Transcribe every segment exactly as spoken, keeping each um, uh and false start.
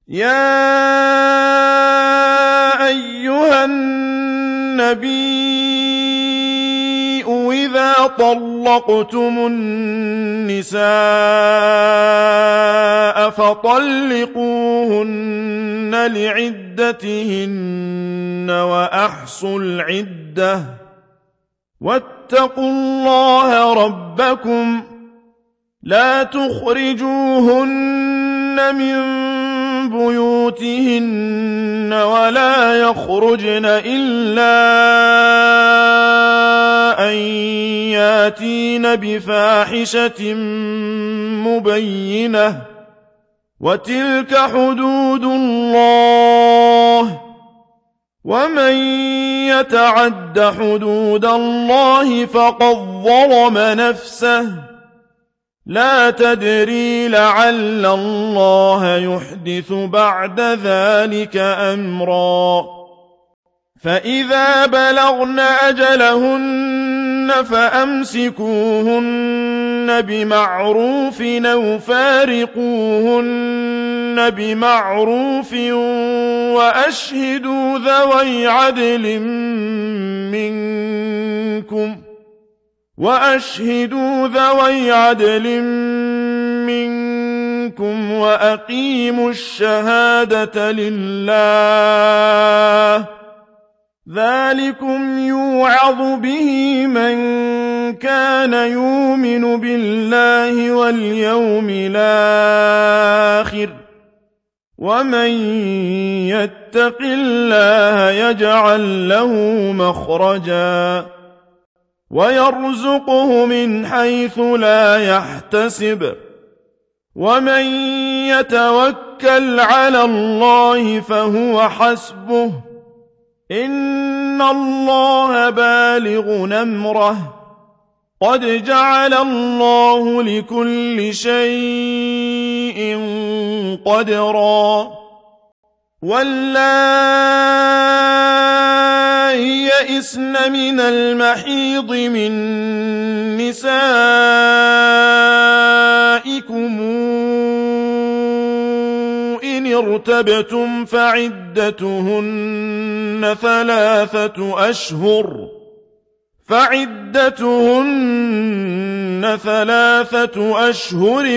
يا أيها النبي إذا طلقتم النساء فطلقوهن لعدتهن وأحصوا العدة واتقوا الله ربكم لا تخرجوهن من بيوتهن ولا يخرجن إلا أن ياتين بفاحشة مبينة وتلك حدود الله ومن يتعد حدود الله فقد ظلم نفسه لا تدري لعل الله يحدث بعد ذلك أمرا فإذا بلغن أجلهن فأمسكوهن بمعروف أو فارقوهن بمعروف وأشهدوا ذوي عدل منكم وأشهدوا ذوي عدل منكم وأقيموا الشهادة لله ذلكم يوعظ به من كان يؤمن بالله واليوم الآخر ومن يتق الله يجعل له مخرجا ويرزقه من حيث لا يحتسب ومن يتوكل على الله فهو حسبه إن الله بالغ أمره قد جعل الله لكل شيء قدرا واللائي يئسن من المحيض من نسائكم إن ارتبتم فعدتهن ثلاثة أشهر فعدتهن ثلاثة أشهر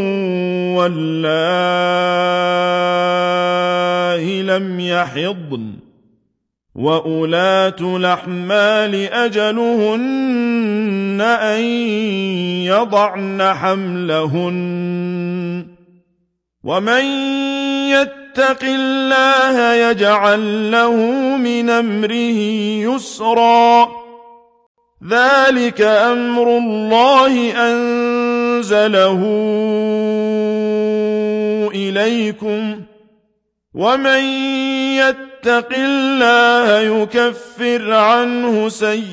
واللائي لم يحضن وأولات الأحمال أجلهن أن يضعن حملهن ومن يتق الله يجعل له من أمره يسرا ذلك أمر الله أنزله إليكم ومن يتق الله يكفر عنه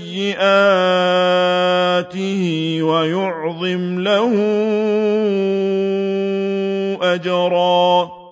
سيئاته ويعظم له أجرا